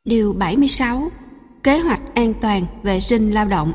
Điều 76. Kế hoạch an toàn vệ sinh lao động.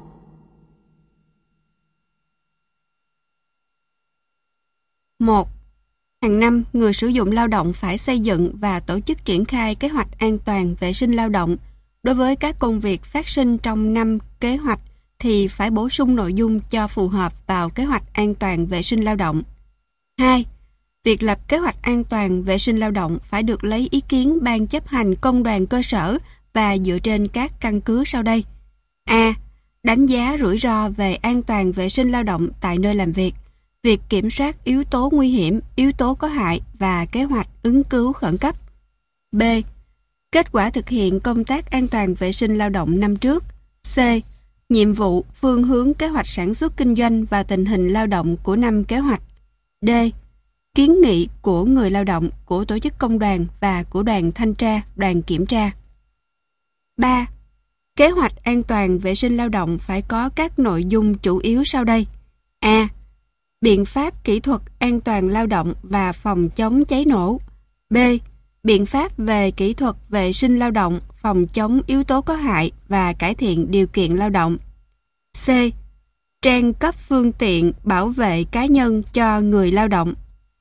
1. Hàng năm, người sử dụng lao động phải xây dựng và tổ chức triển khai kế hoạch an toàn vệ sinh lao động. Đối với các công việc phát sinh trong năm kế hoạch thì phải bổ sung nội dung cho phù hợp vào kế hoạch an toàn vệ sinh lao động. 2. Việc lập kế hoạch an toàn vệ sinh lao động phải được lấy ý kiến Ban chấp hành công đoàn cơ sở và dựa trên các căn cứ sau đây. A. Đánh giá rủi ro về an toàn vệ sinh lao động tại nơi làm việc, việc kiểm soát yếu tố nguy hiểm, yếu tố có hại và kế hoạch ứng cứu khẩn cấp. B. Kết quả thực hiện công tác an toàn vệ sinh lao động năm trước. C. Nhiệm vụ, phương hướng kế hoạch sản xuất kinh doanh và tình hình lao động của năm kế hoạch. D. Kiến nghị của người lao động, của tổ chức công đoàn và của đoàn thanh tra, đoàn kiểm tra. 3. Kế hoạch an toàn vệ sinh lao động phải có các nội dung chủ yếu sau đây. A. Biện pháp kỹ thuật an toàn lao động và phòng chống cháy nổ. B. Biện pháp về kỹ thuật vệ sinh lao động, phòng chống yếu tố có hại và cải thiện điều kiện lao động. C. Trang cấp phương tiện bảo vệ cá nhân cho người lao động.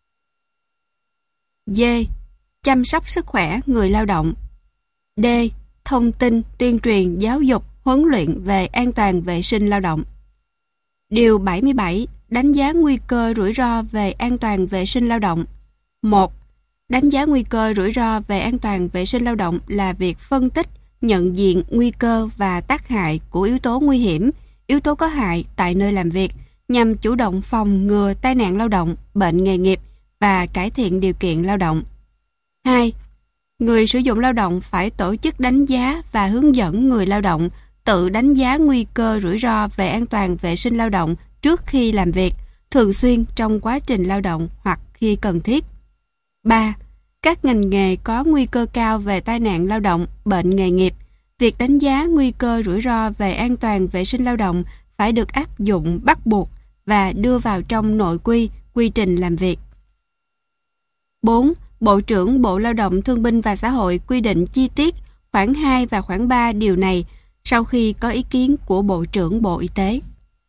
D. Chăm sóc sức khỏe người lao động. D. Thông tin, tuyên truyền, giáo dục, huấn luyện về an toàn vệ sinh lao động. Điều 77. Đánh giá nguy cơ rủi ro về an toàn vệ sinh lao động. 1. Đánh giá nguy cơ rủi ro về an toàn vệ sinh lao động là việc phân tích, nhận diện nguy cơ và tác hại của yếu tố nguy hiểm, yếu tố có hại tại nơi làm việc nhằm chủ động phòng ngừa tai nạn lao động, bệnh nghề nghiệp và cải thiện điều kiện lao động. 2. Người sử dụng lao động phải tổ chức đánh giá và hướng dẫn người lao động tự đánh giá nguy cơ rủi ro về an toàn vệ sinh lao động trước khi làm việc, thường xuyên trong quá trình lao động hoặc khi cần thiết. 3. Các ngành nghề có nguy cơ cao về tai nạn lao động, bệnh nghề nghiệp, việc đánh giá nguy cơ rủi ro về an toàn vệ sinh lao động phải được áp dụng bắt buộc và đưa vào trong nội quy, quy trình làm việc. 4. Bộ trưởng Bộ Lao động Thương binh và Xã hội quy định chi tiết khoản 2 và khoản 3 điều này sau khi có ý kiến của Bộ trưởng Bộ Y tế.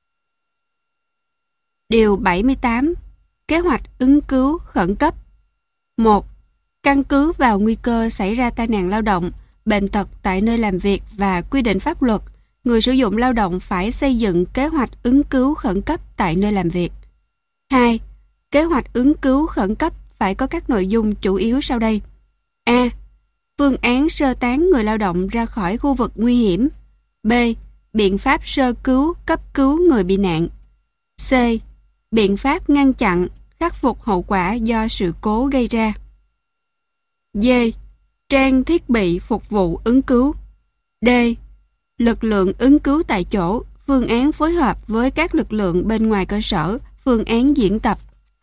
Điều 78. Kế hoạch ứng cứu khẩn cấp. 1. Căn cứ vào nguy cơ xảy ra tai nạn lao động, bệnh tật tại nơi làm việc và quy định pháp luật, người sử dụng lao động phải xây dựng kế hoạch ứng cứu khẩn cấp tại nơi làm việc. 2. Kế hoạch ứng cứu khẩn cấp phải có các nội dung chủ yếu sau đây. A. Phương án sơ tán người lao động ra khỏi khu vực nguy hiểm. B. Biện pháp sơ cứu, cấp cứu người bị nạn. C. Biện pháp ngăn chặn, khắc phục hậu quả do sự cố gây ra. D. Trang thiết bị phục vụ ứng cứu. D. Lực lượng ứng cứu tại chỗ, phương án phối hợp với các lực lượng bên ngoài cơ sở, phương án diễn tập.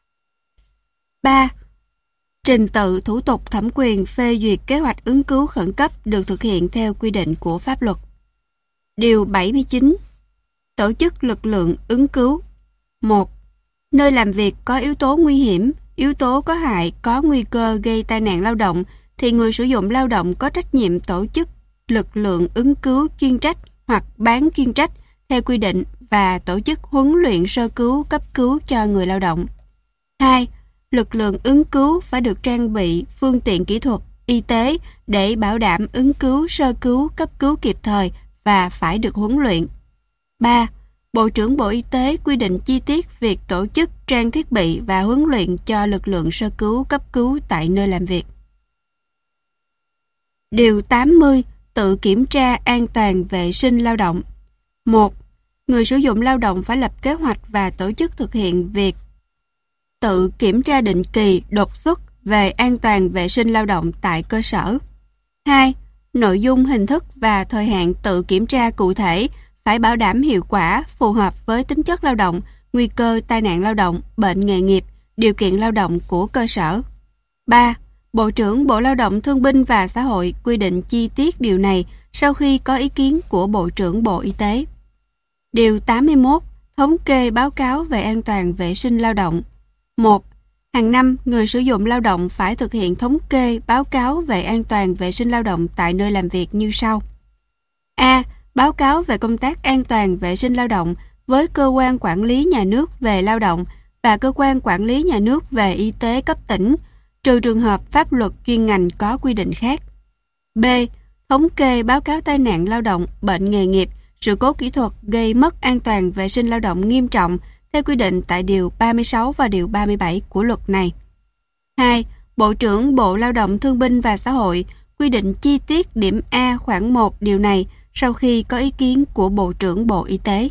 3. Trình tự thủ tục thẩm quyền phê duyệt kế hoạch ứng cứu khẩn cấp được thực hiện theo quy định của pháp luật. Điều 79. Tổ chức lực lượng ứng cứu. 1. Nơi làm việc có yếu tố nguy hiểm, yếu tố có hại, có nguy cơ gây tai nạn lao động thì người sử dụng lao động có trách nhiệm tổ chức lực lượng ứng cứu chuyên trách hoặc bán chuyên trách theo quy định và tổ chức huấn luyện sơ cứu, cấp cứu cho người lao động. 2. Lực lượng ứng cứu phải được trang bị phương tiện kỹ thuật, y tế để bảo đảm ứng cứu, sơ cứu, cấp cứu kịp thời và phải được huấn luyện. 3. Bộ trưởng Bộ Y tế quy định chi tiết việc tổ chức, trang thiết bị và huấn luyện cho lực lượng sơ cứu, cấp cứu tại nơi làm việc. Điều 80. Tự kiểm tra an toàn vệ sinh lao động. 1. Người sử dụng lao động phải lập kế hoạch và tổ chức thực hiện việc tự kiểm tra định kỳ, đột xuất về an toàn vệ sinh lao động tại cơ sở. 2. Nội dung, hình thức và thời hạn tự kiểm tra cụ thể phải bảo đảm hiệu quả, phù hợp với tính chất lao động, nguy cơ tai nạn lao động, bệnh nghề nghiệp, điều kiện lao động của cơ sở. 3. Bộ trưởng Bộ Lao động Thương binh và Xã hội quy định chi tiết điều này sau khi có ý kiến của Bộ trưởng Bộ Y tế. Điều 81. Thống kê báo cáo về an toàn vệ sinh lao động. 1. Hàng năm, người sử dụng lao động phải thực hiện thống kê, báo cáo về an toàn vệ sinh lao động tại nơi làm việc như sau. A. Báo cáo về công tác an toàn vệ sinh lao động với cơ quan quản lý nhà nước về lao động và cơ quan quản lý nhà nước về y tế cấp tỉnh, trừ trường hợp pháp luật chuyên ngành có quy định khác. B. Thống kê báo cáo tai nạn lao động, bệnh nghề nghiệp, sự cố kỹ thuật gây mất an toàn vệ sinh lao động nghiêm trọng theo quy định tại Điều 36 và Điều 37 của luật này. 2. Bộ trưởng Bộ Lao động Thương binh và Xã hội quy định chi tiết điểm A khoản 1 điều này sau khi có ý kiến của Bộ trưởng Bộ Y tế.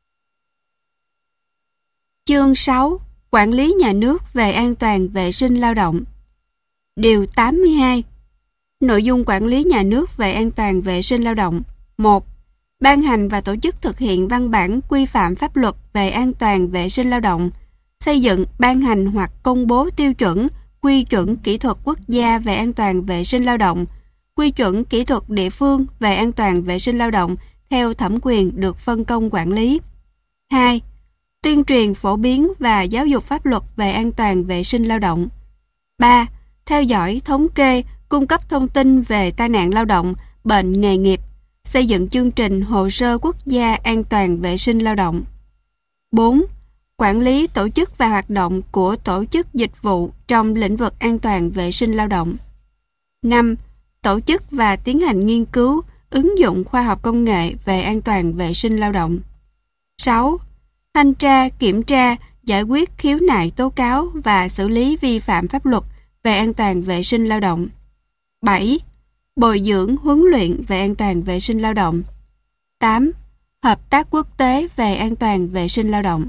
Chương 6. Quản lý nhà nước về an toàn vệ sinh lao động. Điều 82. Nội dung quản lý nhà nước về an toàn vệ sinh lao động. 1. Ban hành và tổ chức thực hiện văn bản quy phạm pháp luật về an toàn vệ sinh lao động, xây dựng, ban hành hoặc công bố tiêu chuẩn, quy chuẩn kỹ thuật quốc gia về an toàn vệ sinh lao động, quy chuẩn kỹ thuật địa phương về an toàn vệ sinh lao động theo thẩm quyền được phân công quản lý. 2. Tuyên truyền phổ biến và giáo dục pháp luật về an toàn vệ sinh lao động. 3. Theo dõi, thống kê, cung cấp thông tin về tai nạn lao động, bệnh nghề nghiệp, xây dựng chương trình hồ sơ quốc gia an toàn vệ sinh lao động. 4. Quản lý tổ chức và hoạt động của tổ chức dịch vụ trong lĩnh vực an toàn vệ sinh lao động. 5. Tổ chức và tiến hành nghiên cứu, ứng dụng khoa học công nghệ về an toàn vệ sinh lao động. 6. Thanh tra, kiểm tra, giải quyết khiếu nại tố cáo và xử lý vi phạm pháp luật về an toàn vệ sinh lao động. 7. Bồi dưỡng, huấn luyện về an toàn vệ sinh lao động. 8. Hợp tác quốc tế về an toàn vệ sinh lao động.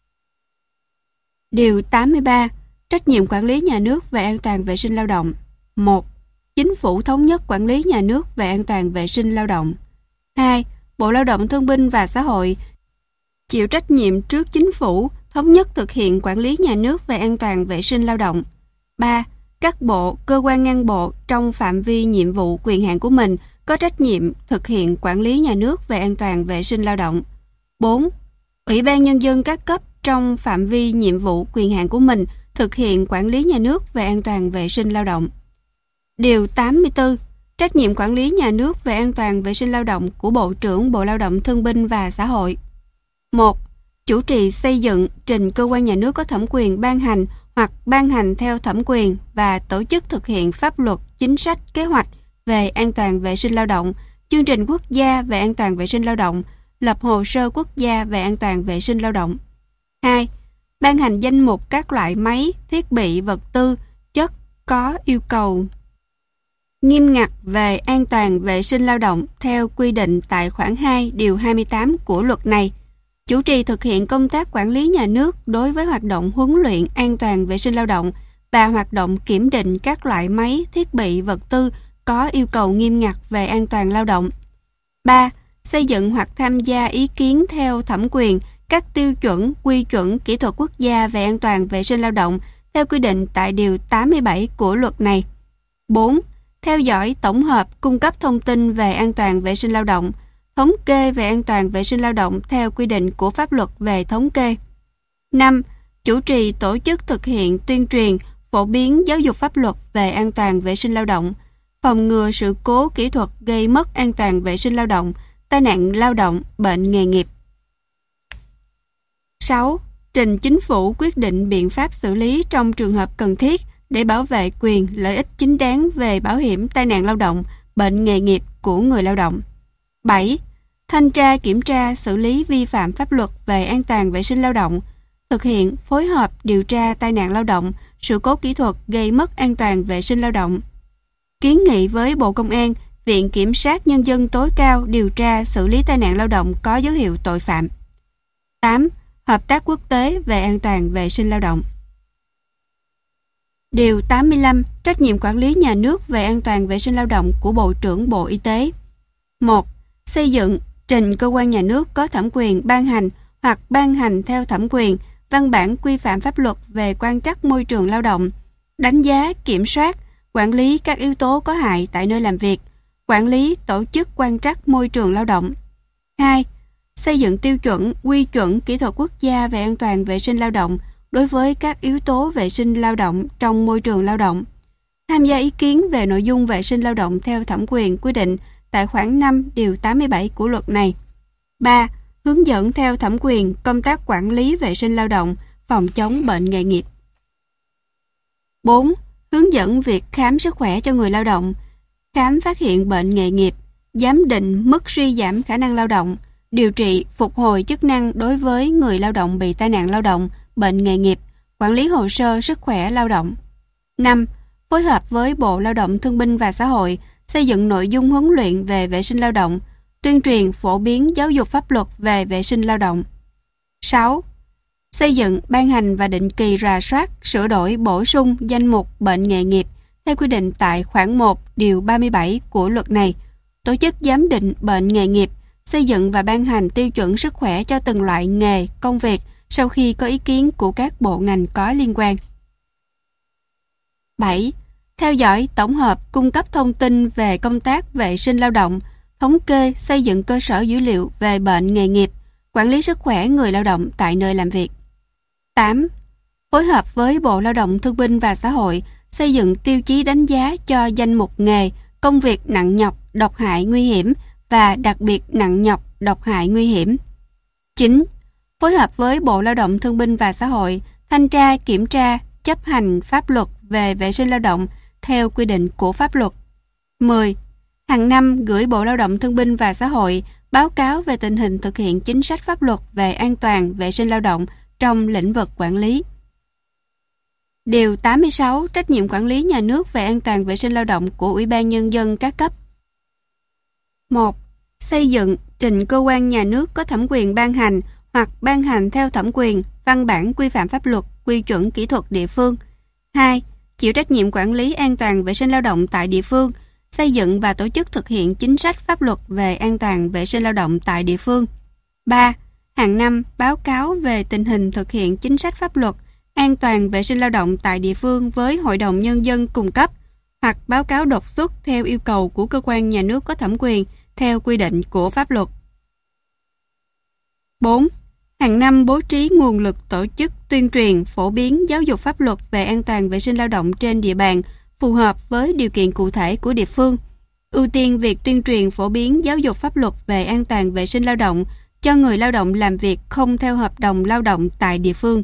Điều 83. Trách nhiệm quản lý nhà nước về an toàn vệ sinh lao động. 1. Chính phủ thống nhất quản lý nhà nước về an toàn vệ sinh lao động. 2. Bộ Lao động Thương binh và Xã hội chịu trách nhiệm trước chính phủ thống nhất thực hiện quản lý nhà nước về an toàn vệ sinh lao động. 3. Các bộ, cơ quan ngang bộ trong phạm vi nhiệm vụ quyền hạn của mình có trách nhiệm thực hiện quản lý nhà nước về an toàn vệ sinh lao động. 4. Ủy ban Nhân dân các cấp trong phạm vi nhiệm vụ quyền hạn của mình thực hiện quản lý nhà nước về an toàn vệ sinh lao động. Điều 84. Trách nhiệm quản lý nhà nước về an toàn vệ sinh lao động của Bộ trưởng Bộ Lao động Thương binh và Xã hội. 1. Chủ trì xây dựng, trình cơ quan nhà nước có thẩm quyền ban hành hoặc ban hành theo thẩm quyền và tổ chức thực hiện pháp luật, chính sách, kế hoạch về an toàn vệ sinh lao động, chương trình quốc gia về an toàn vệ sinh lao động, lập hồ sơ quốc gia về an toàn vệ sinh lao động. 2. Ban hành danh mục các loại máy, thiết bị, vật tư, chất có yêu cầu nghiêm ngặt về an toàn vệ sinh lao động theo quy định tại khoản 2 điều 28 của luật này. Chủ trì thực hiện công tác quản lý nhà nước đối với hoạt động huấn luyện an toàn vệ sinh lao động và hoạt động kiểm định các loại máy, thiết bị, vật tư có yêu cầu nghiêm ngặt về an toàn lao động. 3. Xây dựng hoặc tham gia ý kiến theo thẩm quyền các tiêu chuẩn, quy chuẩn kỹ thuật quốc gia về an toàn vệ sinh lao động theo quy định tại Điều 87 của luật này. 4. Theo dõi, tổng hợp, cung cấp thông tin về an toàn vệ sinh lao động, thống kê về an toàn vệ sinh lao động theo quy định của pháp luật về thống kê. 5. Chủ trì tổ chức thực hiện tuyên truyền, phổ biến giáo dục pháp luật về an toàn vệ sinh lao động, phòng ngừa sự cố kỹ thuật gây mất an toàn vệ sinh lao động, tai nạn lao động, bệnh nghề nghiệp. 6. Trình chính phủ quyết định biện pháp xử lý trong trường hợp cần thiết để bảo vệ quyền, lợi ích chính đáng về bảo hiểm tai nạn lao động, bệnh nghề nghiệp của người lao động. 7. Thanh tra, kiểm tra, xử lý vi phạm pháp luật về an toàn vệ sinh lao động, thực hiện, phối hợp điều tra tai nạn lao động, sự cố kỹ thuật gây mất an toàn vệ sinh lao động. Kiến nghị với Bộ Công an, Viện Kiểm sát Nhân dân tối cao điều tra xử lý tai nạn lao động có dấu hiệu tội phạm. 8. Hợp tác quốc tế về an toàn vệ sinh lao động. Điều 85. Trách nhiệm quản lý nhà nước về an toàn vệ sinh lao động của Bộ trưởng Bộ Y tế. 1. Xây dựng, trình cơ quan nhà nước có thẩm quyền ban hành hoặc ban hành theo thẩm quyền văn bản quy phạm pháp luật về quan trắc môi trường lao động, đánh giá, kiểm soát, quản lý các yếu tố có hại tại nơi làm việc, quản lý tổ chức quan trắc môi trường lao động. 2. Xây dựng tiêu chuẩn, quy chuẩn kỹ thuật quốc gia về an toàn vệ sinh lao động đối với các yếu tố vệ sinh lao động trong môi trường lao động. Tham gia ý kiến về nội dung vệ sinh lao động theo thẩm quyền quy định tại khoản 5 điều 87 của luật này. 3. Hướng dẫn theo thẩm quyền công tác quản lý vệ sinh lao động, phòng chống bệnh nghề nghiệp. 4. Hướng dẫn việc khám sức khỏe cho người lao động, khám phát hiện bệnh nghề nghiệp, giám định mức suy giảm khả năng lao động, điều trị, phục hồi chức năng đối với người lao động bị tai nạn lao động, bệnh nghề nghiệp, quản lý hồ sơ sức khỏe lao động. 5. Phối hợp với Bộ Lao động Thương binh và Xã hội xây dựng nội dung huấn luyện về vệ sinh lao động, tuyên truyền phổ biến giáo dục pháp luật về vệ sinh lao động. 6. Xây dựng, ban hành và định kỳ rà soát, sửa đổi, bổ sung danh mục bệnh nghề nghiệp theo quy định tại khoản 1 điều 37 của luật này, tổ chức giám định bệnh nghề nghiệp, xây dựng và ban hành tiêu chuẩn sức khỏe cho từng loại nghề, công việc sau khi có ý kiến của các bộ ngành có liên quan. 7. Theo dõi, tổng hợp, cung cấp thông tin về công tác vệ sinh lao động, thống kê, xây dựng cơ sở dữ liệu về bệnh nghề nghiệp, quản lý sức khỏe người lao động tại nơi làm việc. 8. Phối hợp với Bộ Lao động Thương binh và Xã hội xây dựng tiêu chí đánh giá cho danh mục nghề, công việc nặng nhọc, độc hại nguy hiểm và đặc biệt nặng nhọc, độc hại nguy hiểm. 9. Phối hợp với Bộ Lao động Thương binh và Xã hội thanh tra, kiểm tra, chấp hành pháp luật về vệ sinh lao động theo quy định của pháp luật. 10. Hàng năm gửi Bộ Lao động Thương binh và Xã hội báo cáo về tình hình thực hiện chính sách pháp luật về an toàn vệ sinh lao động trong lĩnh vực quản lý. Điều 86. Trách nhiệm quản lý nhà nước về an toàn vệ sinh lao động của Ủy ban Nhân dân các cấp. 1. Xây dựng, trình cơ quan nhà nước có thẩm quyền ban hành hoặc ban hành theo thẩm quyền văn bản quy phạm pháp luật, quy chuẩn kỹ thuật địa phương. 2. Chịu trách nhiệm quản lý an toàn vệ sinh lao động tại địa phương, xây dựng và tổ chức thực hiện chính sách pháp luật về an toàn vệ sinh lao động tại địa phương. 3. Hàng năm báo cáo về tình hình thực hiện chính sách pháp luật an toàn vệ sinh lao động tại địa phương với Hội đồng Nhân dân cung cấp hoặc báo cáo đột xuất theo yêu cầu của cơ quan nhà nước có thẩm quyền theo quy định của pháp luật. 4. Hàng năm bố trí nguồn lực tổ chức tuyên truyền, phổ biến giáo dục pháp luật về an toàn vệ sinh lao động trên địa bàn phù hợp với điều kiện cụ thể của địa phương. Ưu tiên việc tuyên truyền phổ biến giáo dục pháp luật về an toàn vệ sinh lao động cho người lao động làm việc không theo hợp đồng lao động tại địa phương.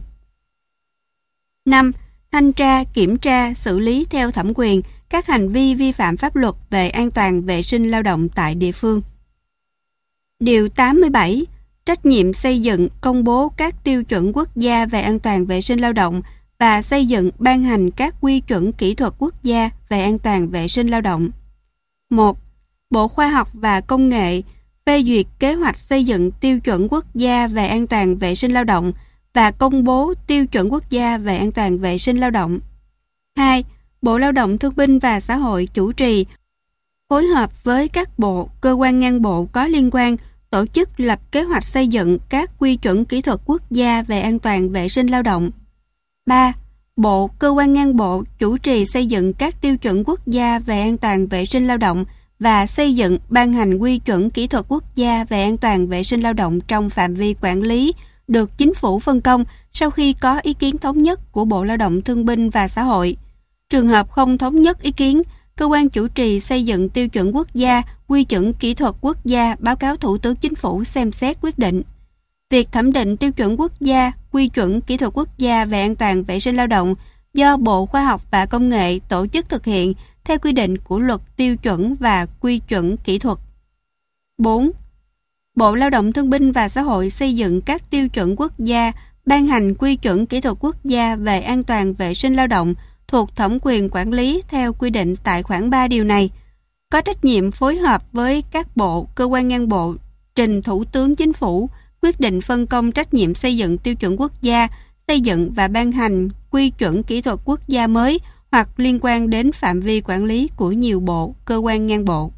5. Thanh tra, kiểm tra, xử lý theo thẩm quyền các hành vi vi phạm pháp luật về an toàn vệ sinh lao động tại địa phương. Điều 87. Trách nhiệm xây dựng, công bố các tiêu chuẩn quốc gia về an toàn vệ sinh lao động và xây dựng, ban hành các quy chuẩn kỹ thuật quốc gia về an toàn vệ sinh lao động. 1. Bộ Khoa học và Công nghệ phê duyệt kế hoạch xây dựng tiêu chuẩn quốc gia về an toàn vệ sinh lao động và công bố tiêu chuẩn quốc gia về an toàn vệ sinh lao động. 2. Bộ Lao động Thương binh và Xã hội chủ trì, phối hợp với các bộ, cơ quan ngang bộ có liên quan tổ chức lập kế hoạch xây dựng các quy chuẩn kỹ thuật quốc gia về an toàn vệ sinh lao động. 3. Bộ, cơ quan ngang bộ chủ trì xây dựng các tiêu chuẩn quốc gia về an toàn vệ sinh lao động và xây dựng, ban hành quy chuẩn kỹ thuật quốc gia về an toàn vệ sinh lao động trong phạm vi quản lý được Chính phủ phân công sau khi có ý kiến thống nhất của Bộ Lao động Thương binh và Xã hội. Trường hợp không thống nhất ý kiến, cơ quan chủ trì xây dựng tiêu chuẩn quốc gia, quy chuẩn kỹ thuật quốc gia báo cáo Thủ tướng Chính phủ xem xét quyết định. Việc thẩm định tiêu chuẩn quốc gia, quy chuẩn kỹ thuật quốc gia về an toàn vệ sinh lao động do Bộ Khoa học và Công nghệ tổ chức thực hiện theo quy định của Luật Tiêu chuẩn và Quy chuẩn kỹ thuật. 4. Bộ Lao động Thương binh và Xã hội xây dựng các tiêu chuẩn quốc gia, ban hành quy chuẩn kỹ thuật quốc gia về an toàn vệ sinh lao động thuộc thẩm quyền quản lý theo quy định tại khoản 3 điều này. Có trách nhiệm phối hợp với các bộ, cơ quan ngang bộ, trình Thủ tướng Chính phủ quyết định phân công trách nhiệm xây dựng tiêu chuẩn quốc gia, xây dựng và ban hành quy chuẩn kỹ thuật quốc gia mới hoặc liên quan đến phạm vi quản lý của nhiều bộ, cơ quan ngang bộ.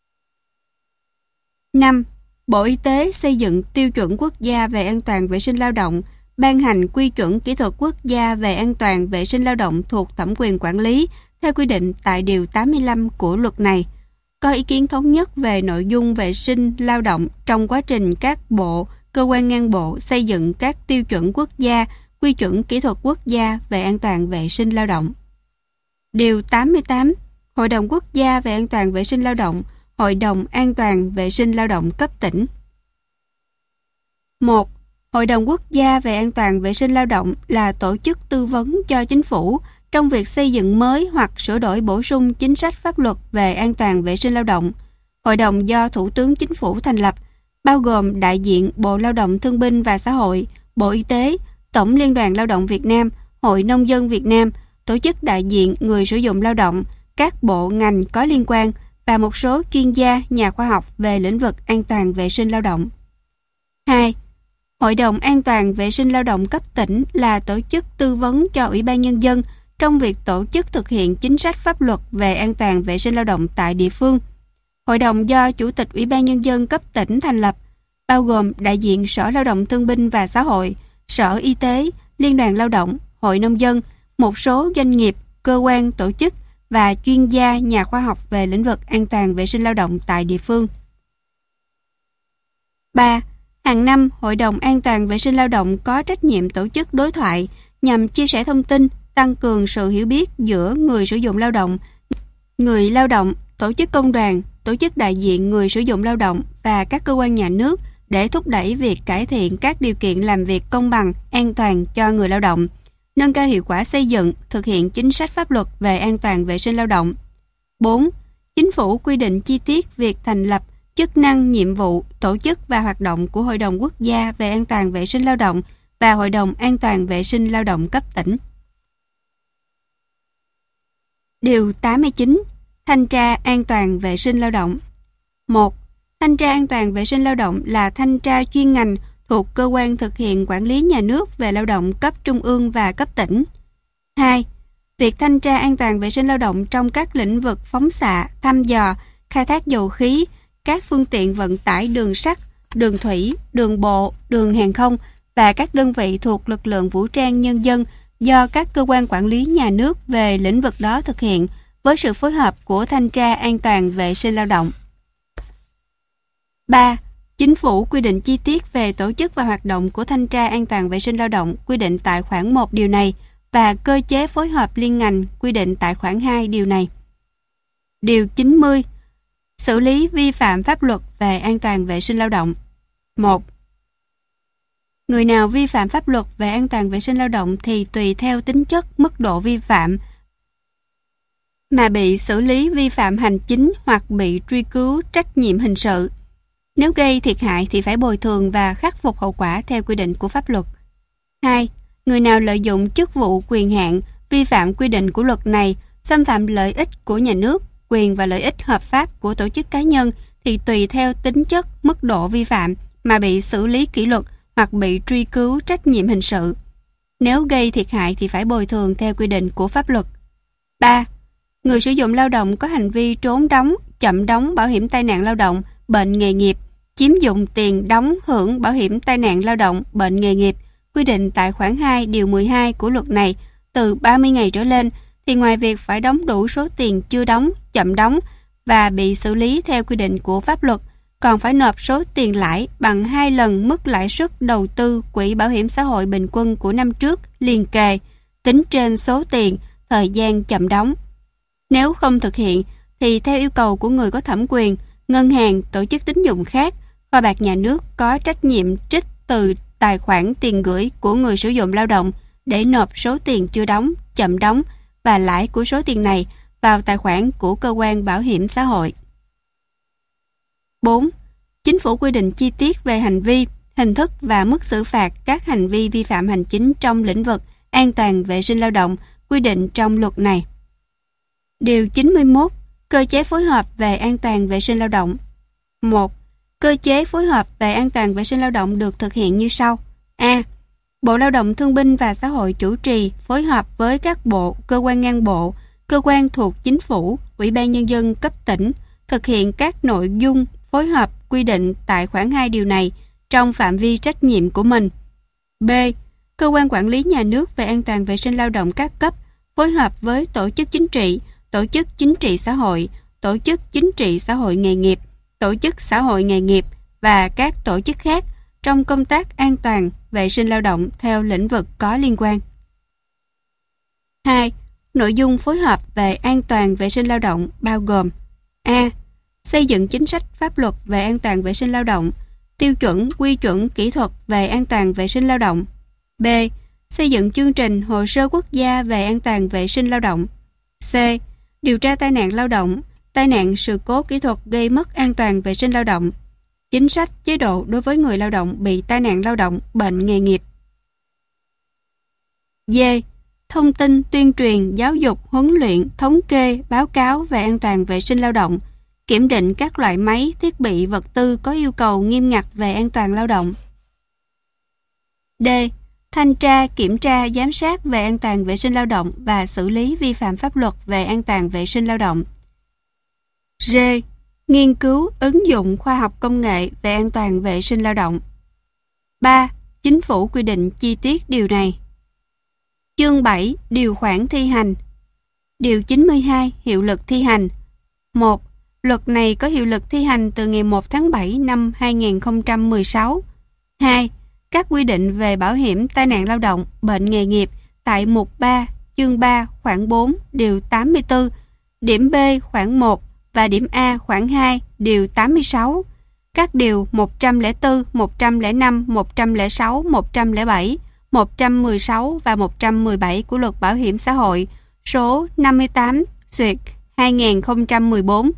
5. Bộ Y tế xây dựng tiêu chuẩn quốc gia về an toàn vệ sinh lao động, ban hành quy chuẩn kỹ thuật quốc gia về an toàn vệ sinh lao động thuộc thẩm quyền quản lý theo quy định tại Điều 85 của luật này. Có ý kiến thống nhất về nội dung vệ sinh lao động trong quá trình các bộ, cơ quan ngang bộ xây dựng các tiêu chuẩn quốc gia, quy chuẩn kỹ thuật quốc gia về an toàn vệ sinh lao động. Điều 88. Hội đồng quốc gia về an toàn vệ sinh lao động, Hội đồng an toàn vệ sinh lao động cấp tỉnh. 1. Hội đồng quốc gia về an toàn vệ sinh lao động là tổ chức tư vấn cho chính phủ trong việc xây dựng mới hoặc sửa đổi bổ sung chính sách pháp luật về an toàn vệ sinh lao động. Hội đồng do Thủ tướng Chính phủ thành lập, bao gồm đại diện Bộ Lao động Thương binh và Xã hội, Bộ Y tế, Tổng Liên đoàn Lao động Việt Nam, Hội Nông dân Việt Nam, tổ chức đại diện người sử dụng lao động, các bộ ngành có liên quan và một số chuyên gia, nhà khoa học về lĩnh vực an toàn vệ sinh lao động. 2. Hội đồng An toàn vệ sinh lao động cấp tỉnh là tổ chức tư vấn cho Ủy ban Nhân dân trong việc tổ chức thực hiện chính sách pháp luật về an toàn vệ sinh lao động tại địa phương. Hội đồng do Chủ tịch Ủy ban Nhân dân cấp tỉnh thành lập, bao gồm đại diện Sở Lao động Thương binh và Xã hội, Sở Y tế, Liên đoàn Lao động, Hội Nông dân, một số doanh nghiệp, cơ quan, tổ chức và chuyên gia, nhà khoa học về lĩnh vực an toàn vệ sinh lao động tại địa phương. 3. Hàng năm, Hội đồng An toàn vệ sinh lao động có trách nhiệm tổ chức đối thoại nhằm chia sẻ thông tin, tăng cường sự hiểu biết giữa người sử dụng lao động, tổ chức công đoàn, tổ chức đại diện người sử dụng lao động và các cơ quan nhà nước để thúc đẩy việc cải thiện các điều kiện làm việc công bằng, an toàn cho người lao động, nâng cao hiệu quả xây dựng, thực hiện chính sách pháp luật về an toàn vệ sinh lao động. 4. Chính phủ quy định chi tiết việc thành lập, chức năng, nhiệm vụ, tổ chức và hoạt động của Hội đồng Quốc gia về an toàn vệ sinh lao động và Hội đồng An toàn vệ sinh lao động cấp tỉnh. Điều 89. Thanh tra an toàn vệ sinh lao động. 1. Thanh tra an toàn vệ sinh lao động là thanh tra chuyên ngành thuộc cơ quan thực hiện quản lý nhà nước về lao động cấp trung ương và cấp tỉnh. 2. Việc thanh tra an toàn vệ sinh lao động trong các lĩnh vực phóng xạ, thăm dò, khai thác dầu khí, các phương tiện vận tải đường sắt, đường thủy, đường bộ, đường hàng không và các đơn vị thuộc lực lượng vũ trang nhân dân do các cơ quan quản lý nhà nước về lĩnh vực đó thực hiện với sự phối hợp của thanh tra an toàn vệ sinh lao động. 3. Chính phủ quy định chi tiết về tổ chức và hoạt động của thanh tra an toàn vệ sinh lao động quy định tại khoản 1 điều này và cơ chế phối hợp liên ngành quy định tại khoản 2 điều này. Điều 90. Xử lý vi phạm pháp luật về an toàn vệ sinh lao động. 1. Người nào vi phạm pháp luật về an toàn vệ sinh lao động thì tùy theo tính chất, mức độ vi phạm mà bị xử lý vi phạm hành chính hoặc bị truy cứu trách nhiệm hình sự. Nếu gây thiệt hại thì phải bồi thường và khắc phục hậu quả theo quy định của pháp luật. 2. Người nào lợi dụng chức vụ quyền hạn, vi phạm quy định của luật này, xâm phạm lợi ích của nhà nước, quyền và lợi ích hợp pháp của tổ chức cá nhân thì tùy theo tính chất, mức độ vi phạm mà bị xử lý kỷ luật hoặc bị truy cứu trách nhiệm hình sự. Nếu gây thiệt hại thì phải bồi thường theo quy định của pháp luật. 3. Người sử dụng lao động có hành vi trốn đóng, chậm đóng bảo hiểm tai nạn lao động, bệnh nghề nghiệp, chiếm dụng tiền đóng hưởng bảo hiểm tai nạn lao động, bệnh nghề nghiệp quy định tại khoản 2 điều 12 của luật này từ 30 ngày trở lên thì ngoài việc phải đóng đủ số tiền chưa đóng, chậm đóng và bị xử lý theo quy định của pháp luật, còn phải nộp số tiền lãi bằng 2 lần mức lãi suất đầu tư quỹ bảo hiểm xã hội bình quân của năm trước liền kề, tính trên số tiền, thời gian chậm đóng. Nếu không thực hiện thì theo yêu cầu của người có thẩm quyền, ngân hàng, tổ chức tín dụng khác, kho bạc nhà nước có trách nhiệm trích từ tài khoản tiền gửi của người sử dụng lao động để nộp số tiền chưa đóng, chậm đóng và lãi của số tiền này vào tài khoản của cơ quan bảo hiểm xã hội. 4. Chính phủ quy định chi tiết về hành vi, hình thức và mức xử phạt các hành vi vi phạm hành chính trong lĩnh vực an toàn vệ sinh lao động quy định trong luật này. Điều 91. Cơ chế phối hợp về an toàn vệ sinh lao động. 1. Cơ chế phối hợp về an toàn vệ sinh lao động được thực hiện như sau. A. Bộ Lao động Thương binh và Xã hội chủ trì phối hợp với các bộ, cơ quan ngang bộ, cơ quan thuộc chính phủ, Ủy ban Nhân dân cấp tỉnh thực hiện các nội dung phối hợp quy định tại khoản 2 điều này trong phạm vi trách nhiệm của mình. B. Cơ quan quản lý nhà nước về an toàn vệ sinh lao động các cấp phối hợp với tổ chức chính trị, tổ chức chính trị xã hội, tổ chức chính trị xã hội nghề nghiệp, tổ chức xã hội nghề nghiệp và các tổ chức khác trong công tác an toàn vệ sinh lao động theo lĩnh vực có liên quan. 2. Nội dung phối hợp về an toàn vệ sinh lao động bao gồm: A. Xây dựng chính sách pháp luật về an toàn vệ sinh lao động, tiêu chuẩn, quy chuẩn kỹ thuật về an toàn vệ sinh lao động. B. Xây dựng chương trình hồ sơ quốc gia về an toàn vệ sinh lao động. C. Điều tra tai nạn lao động, tai nạn sự cố kỹ thuật gây mất an toàn vệ sinh lao động, chính sách chế độ đối với người lao động bị tai nạn lao động, bệnh nghề nghiệp. D. Thông tin, tuyên truyền, giáo dục, huấn luyện, thống kê, báo cáo về an toàn vệ sinh lao động, kiểm định các loại máy, thiết bị, vật tư có yêu cầu nghiêm ngặt về an toàn lao động. D. Thanh tra, kiểm tra, giám sát về an toàn vệ sinh lao động và xử lý vi phạm pháp luật về an toàn vệ sinh lao động. G. Nghiên cứu, ứng dụng khoa học công nghệ về an toàn vệ sinh lao động. 3. Chính phủ quy định chi tiết điều này. Chương 7. Điều khoản thi hành. Điều 92. Hiệu lực thi hành. 1. Luật này có hiệu lực thi hành từ ngày 1 tháng 7 năm 2016. 2. Các quy định về bảo hiểm tai nạn lao động, bệnh nghề nghiệp tại mục 3, chương 3, khoản 4, điều 84, điểm B khoản 1 và điểm A khoản 2, điều 86. Các điều 104, 105, 106, 107, 116 và 117 của Luật Bảo hiểm xã hội số 58/2014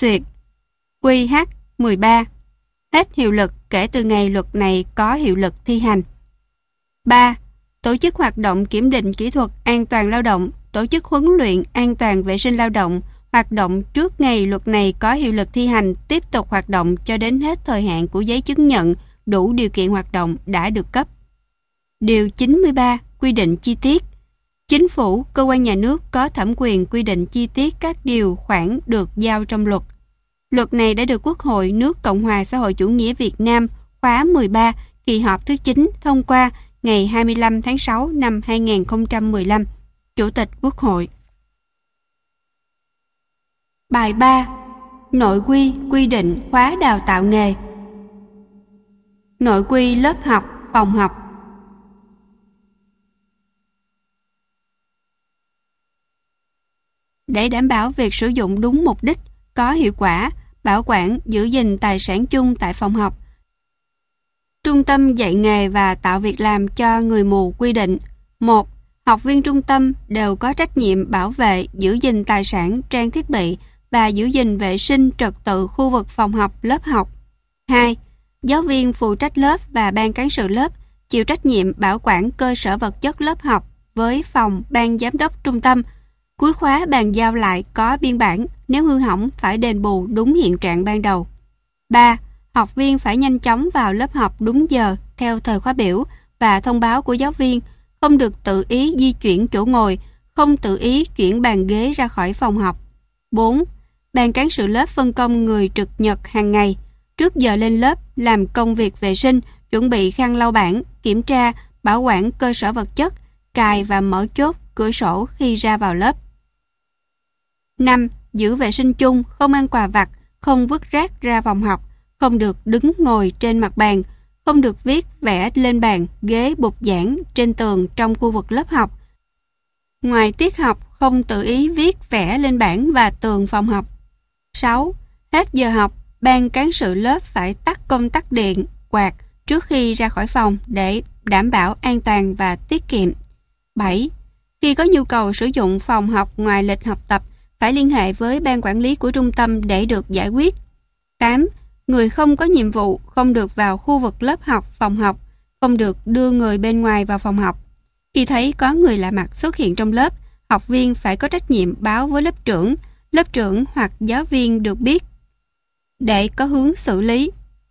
QH13 hết hiệu lực kể từ ngày luật này có hiệu lực thi hành. 3. Tổ chức hoạt động kiểm định kỹ thuật an toàn lao động, tổ chức huấn luyện an toàn vệ sinh lao động, hoạt động trước ngày luật này có hiệu lực thi hành, tiếp tục hoạt động cho đến hết thời hạn của giấy chứng nhận đủ điều kiện hoạt động đã được cấp. Điều 93. Quy định chi tiết. Chính phủ, cơ quan nhà nước có thẩm quyền quy định chi tiết các điều khoản được giao trong luật. Luật này đã được Quốc hội nước Cộng hòa xã hội chủ nghĩa Việt Nam khóa 13, kỳ họp thứ 9 thông qua ngày 25 tháng 6 năm 2015. Chủ tịch Quốc hội. Bài 3. Nội quy quy định khóa đào tạo nghề. Nội quy lớp học, phòng học. Để đảm bảo việc sử dụng đúng mục đích, có hiệu quả, bảo quản, giữ gìn tài sản chung tại phòng học, Trung tâm dạy nghề và tạo việc làm cho người mù quy định: 1. Học viên trung tâm đều có trách nhiệm bảo vệ, giữ gìn tài sản, trang thiết bị và giữ gìn vệ sinh trật tự khu vực phòng học, lớp học. 2. Giáo viên phụ trách lớp và ban cán sự lớp chịu trách nhiệm bảo quản cơ sở vật chất lớp học với phòng ban giám đốc trung tâm. Cuối khóa bàn giao lại có biên bản, nếu hư hỏng phải đền bù đúng hiện trạng ban đầu. 3. Học viên phải nhanh chóng vào lớp học đúng giờ, theo thời khóa biểu và thông báo của giáo viên, không được tự ý di chuyển chỗ ngồi, không tự ý chuyển bàn ghế ra khỏi phòng học. 4. Ban cán sự lớp phân công người trực nhật hàng ngày, trước giờ lên lớp làm công việc vệ sinh, chuẩn bị khăn lau bảng, kiểm tra, bảo quản cơ sở vật chất, cài và mở chốt, cửa sổ khi ra vào lớp. 5. Giữ vệ sinh chung, không ăn quà vặt, không vứt rác ra phòng học, không được đứng ngồi trên mặt bàn, không được viết vẽ lên bàn, ghế, bục giảng, trên tường trong khu vực lớp học. Ngoài tiết học, không tự ý viết vẽ lên bảng và tường phòng học. 6. Hết giờ học, ban cán sự lớp phải tắt công tắc điện, quạt trước khi ra khỏi phòng để đảm bảo an toàn và tiết kiệm. 7. Khi có nhu cầu sử dụng phòng học ngoài lịch học tập, phải liên hệ với ban quản lý của trung tâm để được giải quyết. 8. Người không có nhiệm vụ không được vào khu vực lớp học, phòng học, không được đưa người bên ngoài vào phòng học. Khi thấy có người lạ mặt xuất hiện trong lớp, học viên phải có trách nhiệm báo với lớp trưởng hoặc giáo viên được biết để có hướng xử lý.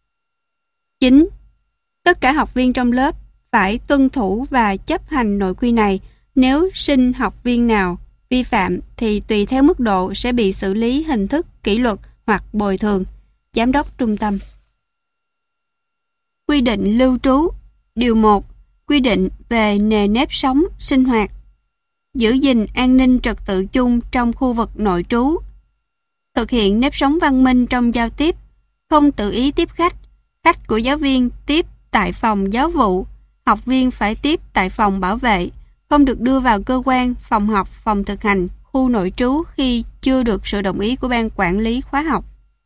9. Tất cả học viên trong lớp phải tuân thủ và chấp hành nội quy này. Nếu sinh học viên nào vi phạm thì tùy theo mức độ sẽ bị xử lý hình thức kỷ luật hoặc bồi thường. Giám đốc trung tâm. Quy định lưu trú. Điều 1. Quy định về nề nếp sống, sinh hoạt. Giữ gìn an ninh trật tự chung trong khu vực nội trú. Thực hiện nếp sống văn minh trong giao tiếp. Không tự ý tiếp khách. Khách của giáo viên tiếp tại phòng giáo vụ. Học viên phải tiếp tại phòng bảo vệ, không được đưa vào cơ quan, phòng học, phòng thực hành, khu nội trú khi chưa được sự đồng ý của ban quản lý khóa học.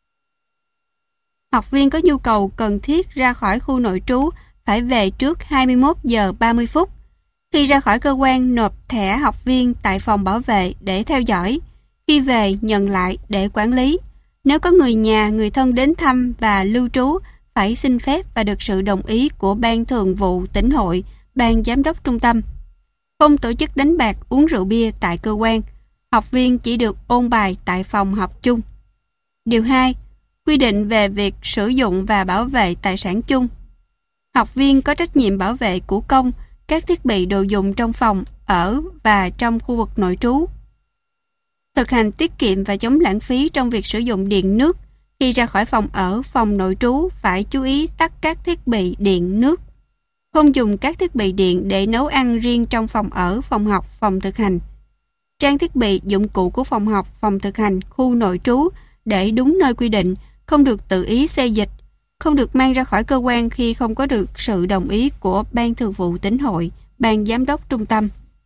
Học viên có nhu cầu cần thiết ra khỏi khu nội trú phải về trước 21 giờ 30 phút. Khi ra khỏi cơ quan, nộp thẻ học viên tại phòng bảo vệ để theo dõi. Khi về, nhận lại để quản lý. Nếu có người nhà, người thân đến thăm và lưu trú, phải xin phép và được sự đồng ý của Ban Thường vụ Tỉnh hội, Ban Giám đốc Trung tâm. Không tổ chức đánh bạc, uống rượu bia tại cơ quan. Học viên chỉ được ôn bài tại phòng học chung. Điều 2. Quy định về việc sử dụng và bảo vệ tài sản chung. Học viên có trách nhiệm bảo vệ của công, các thiết bị đồ dùng trong phòng, ở và trong khu vực nội trú. Thực hành tiết kiệm và chống lãng phí trong việc sử dụng điện nước. Khi ra khỏi phòng ở, phòng nội trú phải chú ý tắt các thiết bị điện nước. Không dùng các thiết bị điện để nấu ăn riêng trong phòng ở, phòng học, phòng thực hành. Trang thiết bị, dụng cụ của phòng học, phòng thực hành, khu nội trú để đúng nơi quy định, không được tự ý xê dịch, không được mang ra khỏi cơ quan khi không có được sự đồng ý của Ban Thường vụ Tỉnh hội, Ban Giám đốc Trung tâm.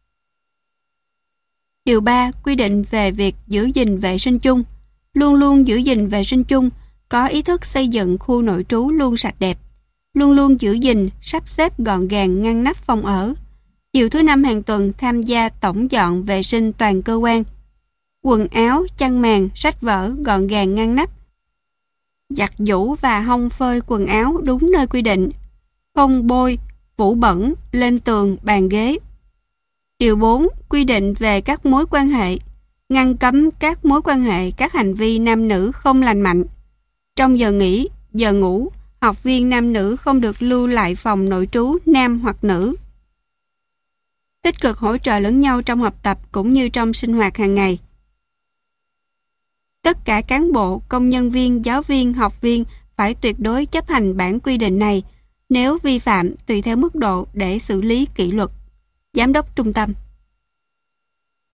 Điều 3. Quy định về việc giữ gìn vệ sinh chung. Luôn luôn giữ gìn vệ sinh chung, có ý thức xây dựng khu nội trú luôn sạch đẹp. Luôn luôn giữ gìn, sắp xếp gọn gàng ngăn nắp phòng ở. Chiều thứ Năm hàng tuần tham gia tổng dọn vệ sinh toàn cơ quan. Quần áo, chăn màn, sách vở gọn gàng ngăn nắp. Giặt giũ và hong phơi quần áo đúng nơi quy định. Không bôi, vũ bẩn lên tường, bàn ghế. Điều 4. Quy định về các mối quan hệ. Ngăn cấm các mối quan hệ, các hành vi nam nữ không lành mạnh. Trong giờ nghỉ, giờ ngủ, học viên nam nữ không được lưu lại phòng nội trú nam hoặc nữ. Tích cực hỗ trợ lẫn nhau trong học tập cũng như trong sinh hoạt hàng ngày. Tất cả cán bộ, công nhân viên, giáo viên, học viên phải tuyệt đối chấp hành bản quy định này. Nếu vi phạm, tùy theo mức độ để xử lý kỷ luật. Giám đốc trung tâm.